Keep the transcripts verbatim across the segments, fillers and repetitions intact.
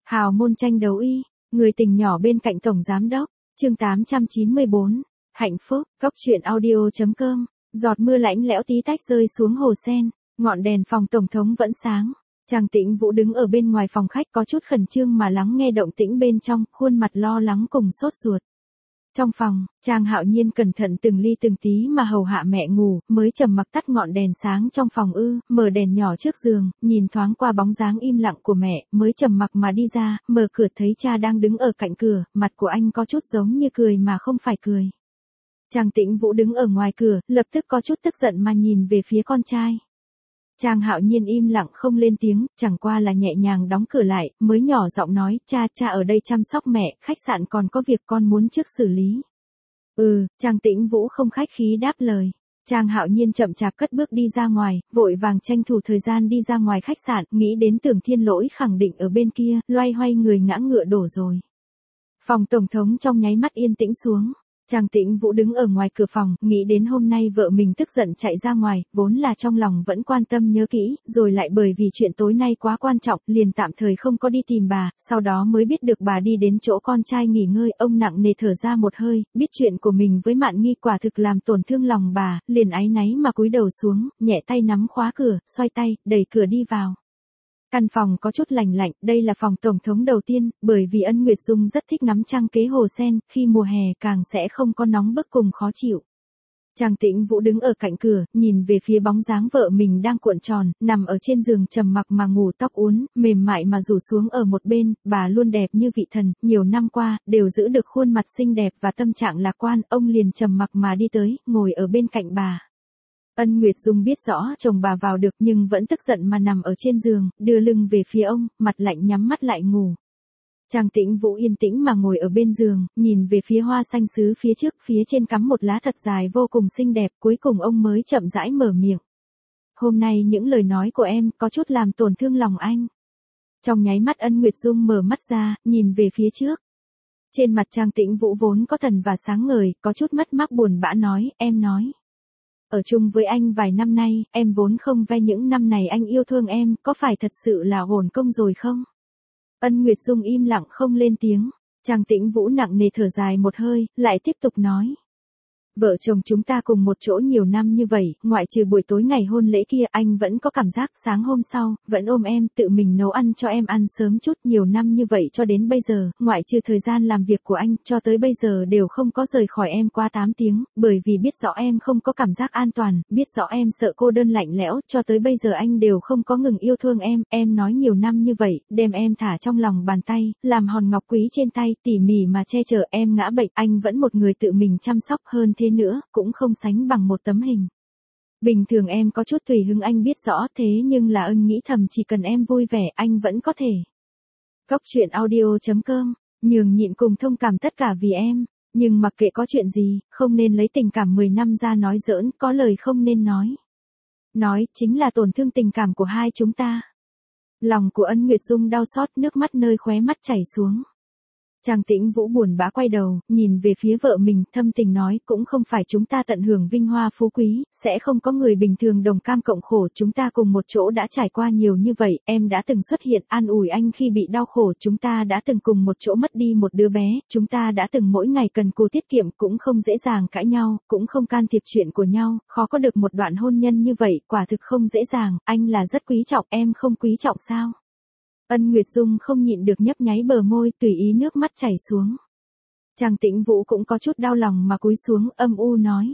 Hào môn tranh đấu y, người tình nhỏ bên cạnh tổng giám đốc, chương tám trăm chín mươi bốn, hạnh phúc, góc truyện audio.com, giọt mưa lạnh lẽo tí tách rơi xuống hồ sen, ngọn đèn phòng tổng thống vẫn sáng. Trang Tĩnh Vũ đứng ở bên ngoài phòng khách có chút khẩn trương mà lắng nghe động tĩnh bên trong, khuôn mặt lo lắng cùng sốt ruột. Trong phòng, Trang Hạo Nhiên cẩn thận từng ly từng tí mà hầu hạ mẹ ngủ, mới trầm mặc tắt ngọn đèn sáng trong phòng ư, mở đèn nhỏ trước giường, nhìn thoáng qua bóng dáng im lặng của mẹ, mới trầm mặc mà đi ra, mở cửa thấy cha đang đứng ở cạnh cửa, mặt của anh có chút giống như cười mà không phải cười. Trang Tĩnh Vũ đứng ở ngoài cửa, lập tức có chút tức giận mà nhìn về phía con trai. Trang Hạo Nhiên im lặng không lên tiếng, chẳng qua là nhẹ nhàng đóng cửa lại, mới nhỏ giọng nói, cha, cha ở đây chăm sóc mẹ, khách sạn còn có việc con muốn trước xử lý. Ừ, Trang Tĩnh Vũ không khách khí đáp lời. Trang Hạo Nhiên chậm chạp cất bước đi ra ngoài, vội vàng tranh thủ thời gian đi ra ngoài khách sạn, nghĩ đến Tưởng Thiên Lỗi khẳng định ở bên kia, loay hoay người ngã ngựa đổ rồi. Phòng tổng thống trong nháy mắt yên tĩnh xuống. Trang Tĩnh Vũ đứng ở ngoài cửa phòng, nghĩ đến hôm nay vợ mình tức giận chạy ra ngoài, vốn là trong lòng vẫn quan tâm nhớ kỹ, rồi lại bởi vì chuyện tối nay quá quan trọng, liền tạm thời không có đi tìm bà, sau đó mới biết được bà đi đến chỗ con trai nghỉ ngơi, ông nặng nề thở ra một hơi, biết chuyện của mình với Mạn Nghi quả thực làm tổn thương lòng bà, liền áy náy mà cúi đầu xuống, nhẹ tay nắm khóa cửa, xoay tay, đẩy cửa đi vào. Căn phòng có chút lạnh lạnh, đây là phòng tổng thống đầu tiên, bởi vì Ân Nguyệt Dung rất thích ngắm trăng kế hồ sen, khi mùa hè càng sẽ không có nóng bức cùng khó chịu. Trang Tĩnh Vũ đứng ở cạnh cửa, nhìn về phía bóng dáng vợ mình đang cuộn tròn, nằm ở trên giường trầm mặc mà ngủ, tóc uốn, mềm mại mà rủ xuống ở một bên, bà luôn đẹp như vị thần, nhiều năm qua, đều giữ được khuôn mặt xinh đẹp và tâm trạng lạc quan, ông liền trầm mặc mà đi tới, ngồi ở bên cạnh bà. Ân Nguyệt Dung biết rõ chồng bà vào được nhưng vẫn tức giận mà nằm ở trên giường, đưa lưng về phía ông, mặt lạnh nhắm mắt lại ngủ. Trang Tĩnh Vũ yên tĩnh mà ngồi ở bên giường, nhìn về phía hoa xanh sứ phía trước, phía trên cắm một lá thật dài vô cùng xinh đẹp, cuối cùng ông mới chậm rãi mở miệng. Hôm nay những lời nói của em có chút làm tổn thương lòng anh. Trong nháy mắt Ân Nguyệt Dung mở mắt ra, nhìn về phía trước. Trên mặt Trang Tĩnh Vũ vốn có thần và sáng ngời, có chút mất mát buồn bã nói, em nói. Ở chung với anh vài năm nay, em vốn không ve những năm này anh yêu thương em, có phải thật sự là hồn công rồi không? Ân Nguyệt Dung im lặng không lên tiếng, Trang Tĩnh Vũ nặng nề thở dài một hơi, lại tiếp tục nói. Vợ chồng chúng ta cùng một chỗ nhiều năm như vậy, ngoại trừ buổi tối ngày hôn lễ kia, anh vẫn có cảm giác sáng hôm sau, vẫn ôm em, tự mình nấu ăn cho em ăn sớm chút, nhiều năm như vậy cho đến bây giờ, ngoại trừ thời gian làm việc của anh, cho tới bây giờ đều không có rời khỏi em qua tám tiếng, bởi vì biết rõ em không có cảm giác an toàn, biết rõ em sợ cô đơn lạnh lẽo, cho tới bây giờ anh đều không có ngừng yêu thương em, em nói nhiều năm như vậy, đem em thả trong lòng bàn tay, làm hòn ngọc quý trên tay, tỉ mỉ mà che chở em ngã bệnh, anh vẫn một người tự mình chăm sóc hơn thế nữa, cũng không sánh bằng một tấm hình. Bình thường em có chút tùy hứng anh biết rõ, thế nhưng là Ân nghĩ thầm chỉ cần em vui vẻ anh vẫn có thể. Góc truyện audio.com, nhường nhịn cùng thông cảm tất cả vì em, nhưng mặc kệ có chuyện gì, không nên lấy tình cảm mười năm ra nói giỡn, có lời không nên nói. Nói, chính là tổn thương tình cảm của hai chúng ta. Lòng của Ân Nguyệt Dung đau xót, nước mắt nơi khóe mắt chảy xuống. Trang Tĩnh Vũ buồn bã quay đầu, nhìn về phía vợ mình, thâm tình nói, cũng không phải chúng ta tận hưởng vinh hoa phú quý, sẽ không có người bình thường đồng cam cộng khổ, chúng ta cùng một chỗ đã trải qua nhiều như vậy, em đã từng xuất hiện an ủi anh khi bị đau khổ, chúng ta đã từng cùng một chỗ mất đi một đứa bé, chúng ta đã từng mỗi ngày cần cù tiết kiệm, cũng không dễ dàng cãi nhau, cũng không can thiệp chuyện của nhau, khó có được một đoạn hôn nhân như vậy, quả thực không dễ dàng, anh là rất quý trọng, em không quý trọng sao? Ân Nguyệt Dung không nhịn được nhấp nháy bờ môi, tùy ý nước mắt chảy xuống. Trang Tĩnh Vũ cũng có chút đau lòng mà cúi xuống, âm u nói.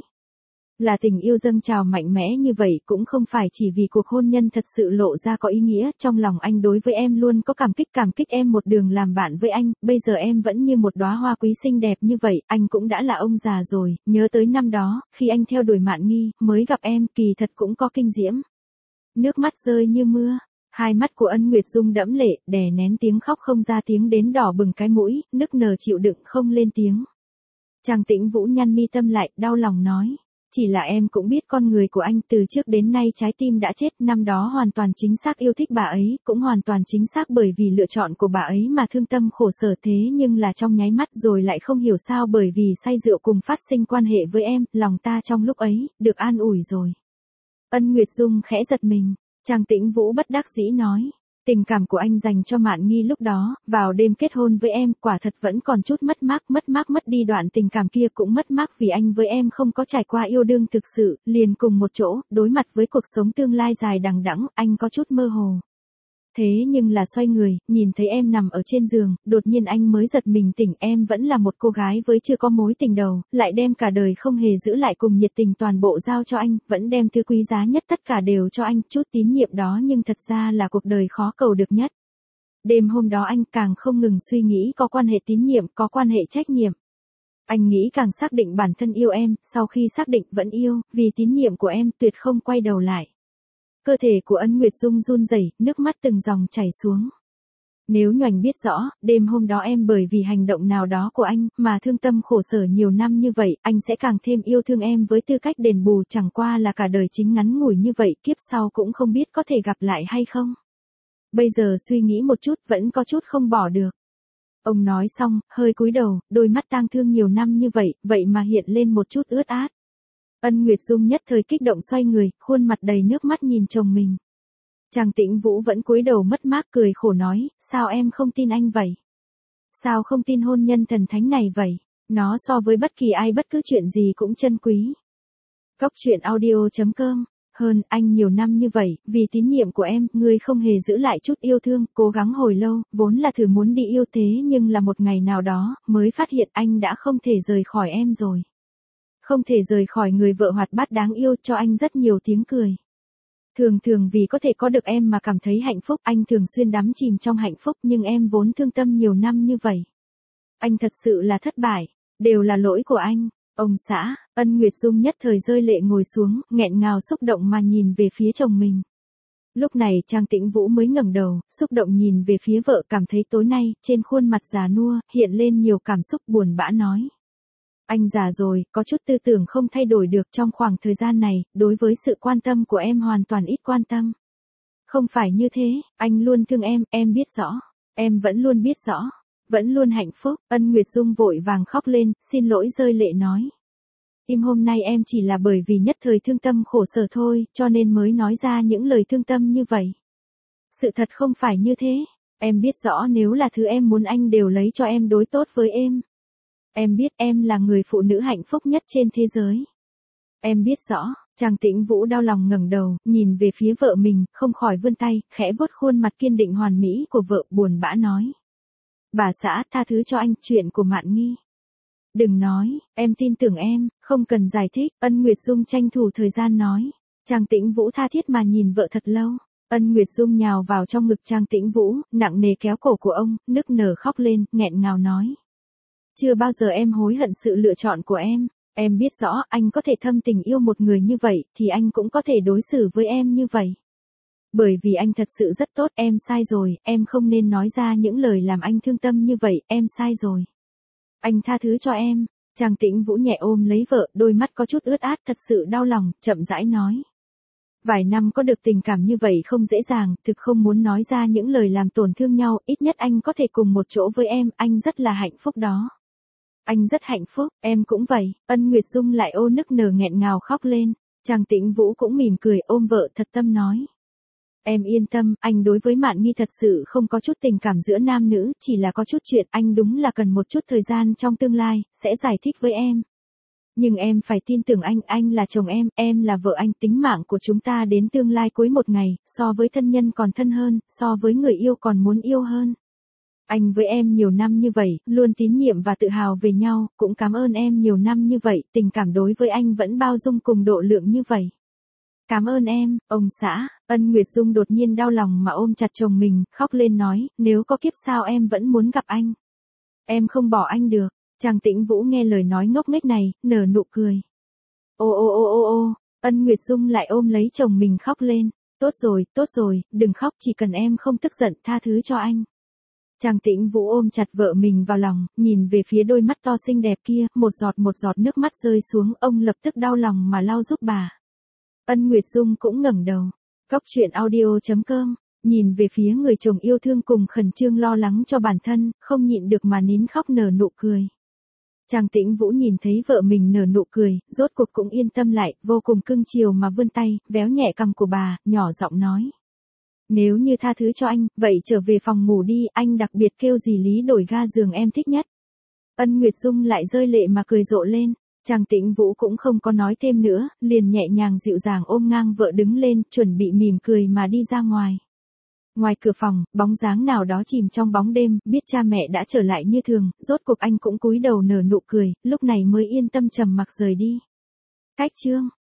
Là tình yêu dâng trào mạnh mẽ như vậy, cũng không phải chỉ vì cuộc hôn nhân thật sự lộ ra có ý nghĩa, trong lòng anh đối với em luôn có cảm kích cảm kích em một đường làm bạn với anh, bây giờ em vẫn như một đóa hoa quý xinh đẹp như vậy, anh cũng đã là ông già rồi, nhớ tới năm đó, khi anh theo đuổi Mạn Nghi, mới gặp em, kỳ thật cũng có kinh diễm. Nước mắt rơi như mưa. Hai mắt của Ân Nguyệt Dung đẫm lệ, đè nén tiếng khóc không ra tiếng đến đỏ bừng cái mũi, nức nở chịu đựng không lên tiếng. Trang Tĩnh Vũ nhăn mi tâm lại, đau lòng nói. Chỉ là em cũng biết con người của anh từ trước đến nay trái tim đã chết, năm đó hoàn toàn chính xác yêu thích bà ấy, cũng hoàn toàn chính xác bởi vì lựa chọn của bà ấy mà thương tâm khổ sở thế nhưng là trong nháy mắt rồi lại không hiểu sao bởi vì say rượu cùng phát sinh quan hệ với em, lòng ta trong lúc ấy, được an ủi rồi. Ân Nguyệt Dung khẽ giật mình. Trang Tĩnh Vũ bất đắc dĩ nói, Tình cảm của anh dành cho Mạn Nghi lúc đó, vào đêm kết hôn với em, quả thật vẫn còn chút mất mát, mất mát mất đi đoạn tình cảm kia cũng mất mát vì anh với em không có trải qua yêu đương thực sự, liền cùng một chỗ, đối mặt với cuộc sống tương lai dài đằng đẵng, anh có chút mơ hồ. Thế nhưng là xoay người, nhìn thấy em nằm ở trên giường, đột nhiên anh mới giật mình tỉnh, em vẫn là một cô gái với chưa có mối tình đầu, lại đem cả đời không hề giữ lại cùng nhiệt tình toàn bộ giao cho anh, vẫn đem thứ quý giá nhất tất cả đều cho anh, chút tín nhiệm đó nhưng thật ra là cuộc đời khó cầu được nhất. Đêm hôm đó anh càng không ngừng suy nghĩ có quan hệ tín nhiệm, có quan hệ trách nhiệm. Anh nghĩ càng xác định bản thân yêu em, sau khi xác định vẫn yêu, vì tín nhiệm của em tuyệt không quay đầu lại. Cơ thể của Ân Nguyệt Dung run rẩy, nước mắt từng dòng chảy xuống. Nếu Nhoành biết rõ, đêm hôm đó em bởi vì hành động nào đó của anh, mà thương tâm khổ sở nhiều năm như vậy, anh sẽ càng thêm yêu thương em với tư cách đền bù, chẳng qua là cả đời chính ngắn ngủi như vậy, kiếp sau cũng không biết có thể gặp lại hay không. Bây giờ suy nghĩ một chút, vẫn có chút không bỏ được. Ông nói xong, hơi cúi đầu, đôi mắt tang thương nhiều năm như vậy, vậy mà hiện lên một chút ướt át. Ân Nguyệt Dung nhất thời kích động xoay người, khuôn mặt đầy nước mắt nhìn chồng mình. Trang Tĩnh Vũ vẫn cúi đầu mất mát cười khổ nói, sao em không tin anh vậy? Sao không tin hôn nhân thần thánh này vậy? Nó so với bất kỳ ai bất cứ chuyện gì cũng chân quý. Cóc truyện audio chấm com. Hơn, anh nhiều năm như vậy, vì tín nhiệm của em, ngươi không hề giữ lại chút yêu thương, cố gắng hồi lâu, vốn là thử muốn đi yêu thế nhưng là một ngày nào đó, mới phát hiện anh đã không thể rời khỏi em rồi. Không thể rời khỏi người vợ hoạt bát đáng yêu, cho anh rất nhiều tiếng cười. Thường thường vì có thể có được em mà cảm thấy hạnh phúc, anh thường xuyên đắm chìm trong hạnh phúc nhưng em vốn thương tâm nhiều năm như vậy. Anh thật sự là thất bại, đều là lỗi của anh. Ông xã, Ân Nguyệt Dung nhất thời rơi lệ ngồi xuống, nghẹn ngào xúc động mà nhìn về phía chồng mình. Lúc này Trang Tĩnh Vũ mới ngẩng đầu, xúc động nhìn về phía vợ, cảm thấy tối nay, trên khuôn mặt già nua, hiện lên nhiều cảm xúc buồn bã nói. Anh già rồi, có chút tư tưởng không thay đổi được trong khoảng thời gian này, đối với sự quan tâm của em hoàn toàn ít quan tâm. Không phải như thế, anh luôn thương em, em biết rõ. Em vẫn luôn biết rõ. Vẫn luôn hạnh phúc. Ân Nguyệt Dung vội vàng khóc lên, xin lỗi rơi lệ nói. Im hôm nay em chỉ là bởi vì nhất thời thương tâm khổ sở thôi, cho nên mới nói ra những lời thương tâm như vậy. Sự thật không phải như thế. Em biết rõ nếu là thứ em muốn anh đều lấy cho em đối tốt với em. Em biết em là người phụ nữ hạnh phúc nhất trên thế giới. Em biết rõ. Trang Tĩnh Vũ đau lòng ngẩng đầu, nhìn về phía vợ mình, không khỏi vươn tay, khẽ vuốt khuôn mặt kiên định hoàn mỹ của vợ, buồn bã nói. Bà xã, tha thứ cho anh, chuyện của Mạn Nghi. Đừng nói, em tin tưởng em, không cần giải thích. Ân Nguyệt Dung tranh thủ thời gian nói. Trang Tĩnh Vũ tha thiết mà nhìn vợ thật lâu. Ân Nguyệt Dung nhào vào trong ngực Trang Tĩnh Vũ, nặng nề kéo cổ của ông, nức nở khóc lên, nghẹn ngào nói. Chưa bao giờ em hối hận sự lựa chọn của em. Em biết rõ anh có thể thâm tình yêu một người như vậy, thì anh cũng có thể đối xử với em như vậy. Bởi vì anh thật sự rất tốt, em sai rồi, em không nên nói ra những lời làm anh thương tâm như vậy, em sai rồi. Anh tha thứ cho em. Trang Tĩnh Vũ nhẹ ôm lấy vợ, đôi mắt có chút ướt át, thật sự đau lòng, chậm rãi nói. Vài năm có được tình cảm như vậy không dễ dàng, thực không muốn nói ra những lời làm tổn thương nhau, ít nhất anh có thể cùng một chỗ với em, anh rất là hạnh phúc đó. Anh rất hạnh phúc, em cũng vậy. Ân Nguyệt Dung lại ô nức nở nghẹn ngào khóc lên. Trang Tĩnh Vũ cũng mỉm cười ôm vợ thật tâm nói. Em yên tâm, anh đối với Mạn Nghi thật sự không có chút tình cảm giữa nam nữ, chỉ là có chút chuyện, anh đúng là cần một chút thời gian trong tương lai, sẽ giải thích với em. Nhưng em phải tin tưởng anh, anh là chồng em, em là vợ anh, tính mạng của chúng ta đến tương lai cuối một ngày, so với thân nhân còn thân hơn, so với người yêu còn muốn yêu hơn. Anh với em nhiều năm như vậy, luôn tín nhiệm và tự hào về nhau, cũng cảm ơn em nhiều năm như vậy, tình cảm đối với anh vẫn bao dung cùng độ lượng như vậy. Cảm ơn em, ông xã. Ân Nguyệt Dung đột nhiên đau lòng mà ôm chặt chồng mình, khóc lên nói, nếu có kiếp sau em vẫn muốn gặp anh. Em không bỏ anh được. Trang Tĩnh Vũ nghe lời nói ngốc nghếch này, nở nụ cười. Ô ô ô ô ô, Ân Nguyệt Dung lại ôm lấy chồng mình khóc lên. Tốt rồi, tốt rồi, đừng khóc, chỉ cần em không tức giận, tha thứ cho anh. Trang Tĩnh Vũ ôm chặt vợ mình vào lòng, nhìn về phía đôi mắt to xinh đẹp kia, một giọt một giọt nước mắt rơi xuống, ông lập tức đau lòng mà lau giúp bà. Ân Nguyệt Dung cũng ngẩng đầu. Cóc truyện audio chấm com, nhìn về phía người chồng yêu thương cùng khẩn trương lo lắng cho bản thân, không nhịn được mà nín khóc nở nụ cười. Trang Tĩnh Vũ nhìn thấy vợ mình nở nụ cười, rốt cuộc cũng yên tâm lại, vô cùng cưng chiều mà vươn tay, véo nhẹ cằm của bà, nhỏ giọng nói. Nếu như tha thứ cho anh, vậy trở về phòng ngủ đi, anh đặc biệt kêu dì Lý đổi ga giường em thích nhất. Ân Nguyệt Dung lại rơi lệ mà cười rộ lên. Trang Tĩnh Vũ cũng không có nói thêm nữa, liền nhẹ nhàng dịu dàng ôm ngang vợ đứng lên, chuẩn bị mỉm cười mà đi ra ngoài. Ngoài cửa phòng, bóng dáng nào đó chìm trong bóng đêm, biết cha mẹ đã trở lại như thường, rốt cuộc anh cũng cúi đầu nở nụ cười, lúc này mới yên tâm trầm mặc rời đi. Cách chương